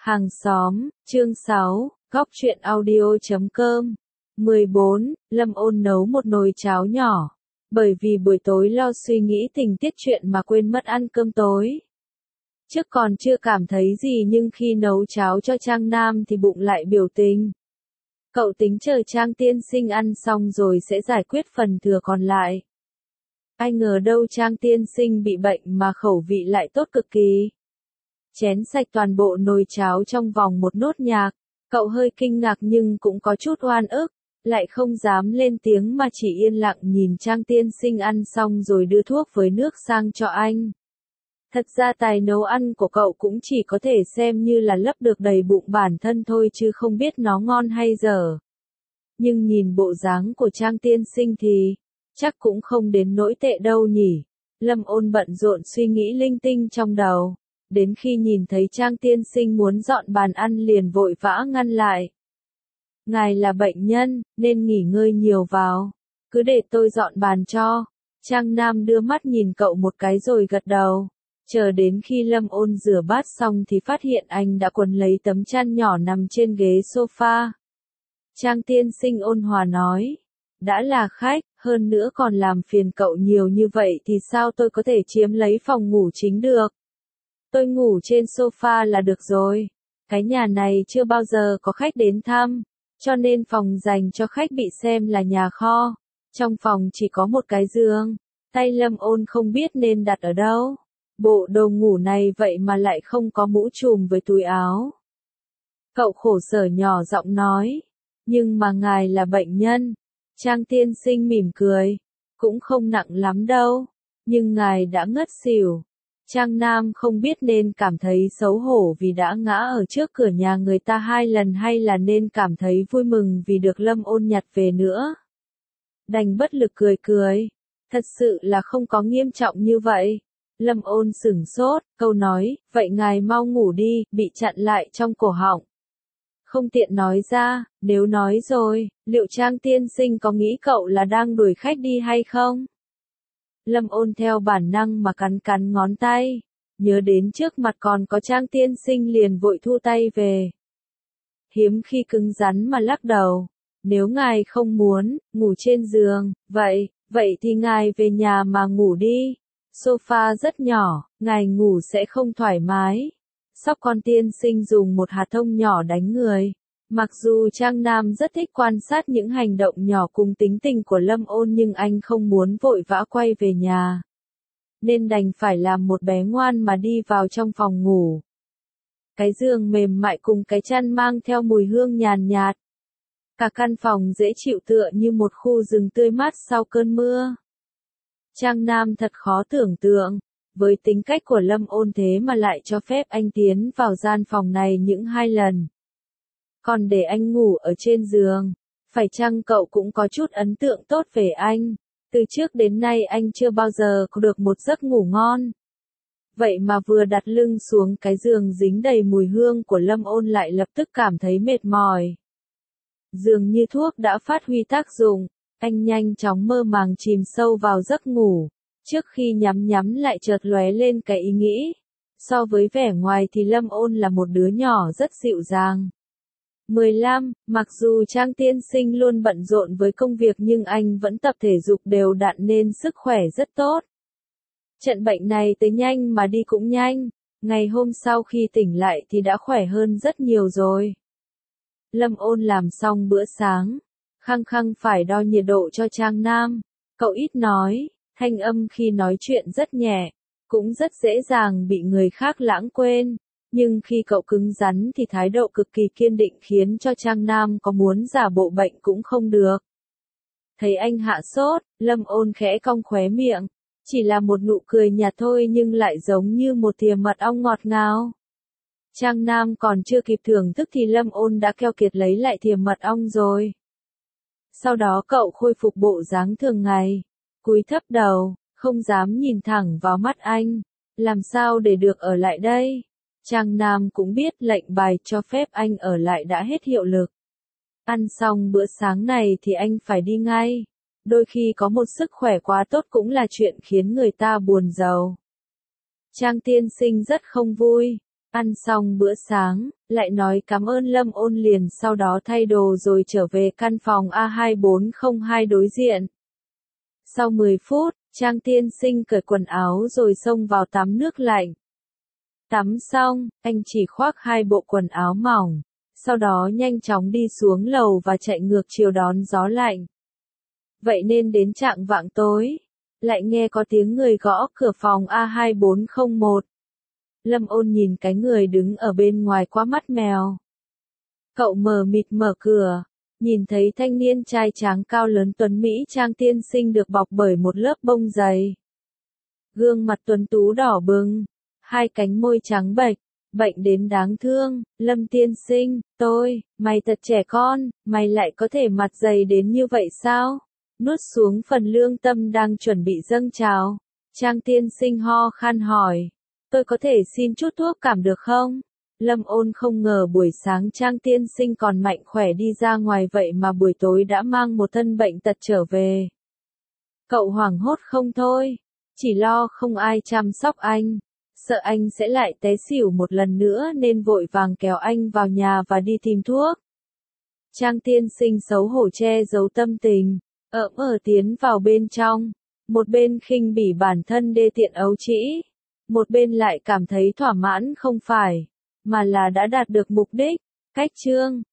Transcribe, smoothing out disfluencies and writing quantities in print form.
Hàng xóm, chương 6, góc truyện audio.com. 14, Lâm Ôn nấu một nồi cháo nhỏ. Bởi vì buổi tối lo suy nghĩ tình tiết chuyện mà quên mất ăn cơm tối. Trước còn chưa cảm thấy gì nhưng khi nấu cháo cho Trang Nam thì bụng lại biểu tình. Cậu tính chờ Trang tiên sinh ăn xong rồi sẽ giải quyết phần thừa còn lại. Ai ngờ đâu Trang tiên sinh bị bệnh mà khẩu vị lại tốt cực kỳ. Chén sạch toàn bộ nồi cháo trong vòng một nốt nhạc. Cậu hơi kinh ngạc nhưng cũng có chút oan ức, lại không dám lên tiếng mà chỉ yên lặng nhìn Trang tiên sinh ăn xong rồi đưa thuốc với nước sang cho anh. Thật ra tài nấu ăn của cậu cũng chỉ có thể xem như là lấp được đầy bụng bản thân thôi chứ không biết nó ngon hay dở. Nhưng nhìn bộ dáng của Trang tiên sinh thì, chắc cũng không đến nỗi tệ đâu nhỉ. Lâm Ôn bận rộn suy nghĩ linh tinh trong đầu. Đến khi nhìn thấy Trang tiên sinh muốn dọn bàn ăn liền vội vã ngăn lại. Ngài là bệnh nhân, nên nghỉ ngơi nhiều vào. Cứ để tôi dọn bàn cho. Trang Nam đưa mắt nhìn cậu một cái rồi gật đầu. Chờ đến khi Lâm Ôn rửa bát xong thì phát hiện anh đã quấn lấy tấm chăn nhỏ nằm trên ghế sofa. Trang tiên sinh ôn hòa nói. Đã là khách, hơn nữa còn làm phiền cậu nhiều như vậy thì sao tôi có thể chiếm lấy phòng ngủ chính được. Tôi ngủ trên sofa là được rồi. Cái nhà này chưa bao giờ có khách đến thăm, cho nên phòng dành cho khách bị xem là nhà kho. Trong phòng chỉ có một cái giường, tay Lâm Ôn không biết nên đặt ở đâu. Bộ đồ ngủ này vậy mà lại không có mũ trùm với túi áo. Cậu khổ sở nhỏ giọng nói, nhưng mà ngài là bệnh nhân. Trang tiên sinh mỉm cười, cũng không nặng lắm đâu, nhưng ngài đã ngất xỉu. Trang Nam không biết nên cảm thấy xấu hổ vì đã ngã ở trước cửa nhà người ta 2 lần hay là nên cảm thấy vui mừng vì được Lâm Ôn nhặt về nữa. Đành bất lực cười cười, thật sự là không có nghiêm trọng như vậy. Lâm Ôn sửng sốt, câu nói, vậy ngài mau ngủ đi, bị chặn lại trong cổ họng. Không tiện nói ra, nếu nói rồi, liệu Trang tiên sinh có nghĩ cậu là đang đuổi khách đi hay không? Lâm Ôn theo bản năng mà cắn cắn ngón tay, nhớ đến trước mặt còn có Trang tiên sinh liền vội thu tay về. Hiếm khi cứng rắn mà lắc đầu, nếu ngài không muốn, ngủ trên giường, vậy thì ngài về nhà mà ngủ đi. Sofa rất nhỏ, ngài ngủ sẽ không thoải mái. Sóc con tiên sinh dùng một hạt thông nhỏ đánh người. Mặc dù Trang Nam rất thích quan sát những hành động nhỏ cùng tính tình của Lâm Ôn nhưng anh không muốn vội vã quay về nhà. Nên đành phải làm một bé ngoan mà đi vào trong phòng ngủ. Cái giường mềm mại cùng cái chăn mang theo mùi hương nhàn nhạt. Cả căn phòng dễ chịu tựa như một khu rừng tươi mát sau cơn mưa. Trang Nam thật khó tưởng tượng, với tính cách của Lâm Ôn thế mà lại cho phép anh tiến vào gian phòng này những 2 lần. Còn để anh ngủ ở trên giường, phải chăng cậu cũng có chút ấn tượng tốt về anh? Từ trước đến nay anh chưa bao giờ có được một giấc ngủ ngon. Vậy mà vừa đặt lưng xuống cái giường dính đầy mùi hương của Lâm Ôn lại lập tức cảm thấy mệt mỏi. Dường như thuốc đã phát huy tác dụng, anh nhanh chóng mơ màng chìm sâu vào giấc ngủ. Trước khi nhắm lại chợt lóe lên cái ý nghĩ. So với vẻ ngoài thì Lâm Ôn là một đứa nhỏ rất dịu dàng. 15. Mặc dù Trang tiên sinh luôn bận rộn với công việc nhưng anh vẫn tập thể dục đều đặn nên sức khỏe rất tốt. Trận bệnh này tới nhanh mà đi cũng nhanh. Ngày hôm sau khi tỉnh lại thì đã khỏe hơn rất nhiều rồi. Lâm Ôn làm xong bữa sáng, khăng khăng phải đo nhiệt độ cho Trang Nam. Cậu ít nói, thanh âm khi nói chuyện rất nhẹ, cũng rất dễ dàng bị người khác lãng quên. Nhưng khi cậu cứng rắn thì thái độ cực kỳ kiên định khiến cho Trang Nam có muốn giả bộ bệnh cũng không được. Thấy anh hạ sốt, Lâm Ôn khẽ cong khóe miệng. Chỉ là một nụ cười nhạt thôi nhưng lại giống như một thìa mật ong ngọt ngào. Trang Nam còn chưa kịp thưởng thức thì Lâm Ôn đã keo kiệt lấy lại thìa mật ong rồi. Sau đó cậu khôi phục bộ dáng thường ngày, cúi thấp đầu, không dám nhìn thẳng vào mắt anh. Làm sao để được ở lại đây? Trang Nam cũng biết lệnh bài cho phép anh ở lại đã hết hiệu lực. Ăn xong bữa sáng này thì anh phải đi ngay. Đôi khi có một sức khỏe quá tốt cũng là chuyện khiến người ta buồn giàu. Trang tiên sinh rất không vui. Ăn xong bữa sáng, lại nói cảm ơn Lâm Ôn liền sau đó thay đồ rồi trở về căn phòng A2402 đối diện. Sau 10 phút, Trang tiên sinh cởi quần áo rồi xông vào tắm nước lạnh. Tắm xong, anh chỉ khoác 2 bộ quần áo mỏng, sau đó nhanh chóng đi xuống lầu và chạy ngược chiều đón gió lạnh. Vậy nên đến chạng vạng tối, lại nghe có tiếng người gõ cửa phòng A2401. Lâm Ôn nhìn cái người đứng ở bên ngoài qua mắt mèo. Cậu mờ mịt mở cửa, nhìn thấy thanh niên trai tráng cao lớn tuấn Mỹ Trang tiên sinh được bọc bởi một lớp bông dày. Gương mặt tuấn tú đỏ bừng, hai cánh môi trắng bệch, bệnh đến đáng thương. Lâm tiên sinh, mày thật trẻ con, mày lại có thể mặt dày đến như vậy sao? Nuốt xuống phần lương tâm đang chuẩn bị dâng trào, Trang tiên sinh ho khan hỏi. Tôi có thể xin chút thuốc cảm được không? Lâm Ôn không ngờ buổi sáng Trang tiên sinh còn mạnh khỏe đi ra ngoài vậy mà buổi tối đã mang một thân bệnh tật trở về. Cậu hoảng hốt không thôi, chỉ lo không ai chăm sóc anh, sợ anh sẽ lại té xỉu một lần nữa nên vội vàng kéo anh vào nhà và đi tìm thuốc. Trang tiên sinh xấu hổ che giấu tâm tình, tiến vào bên trong, một bên khinh bỉ bản thân đê tiện ấu trĩ, một bên lại cảm thấy thỏa mãn không phải, mà là đã đạt được mục đích. Cách chương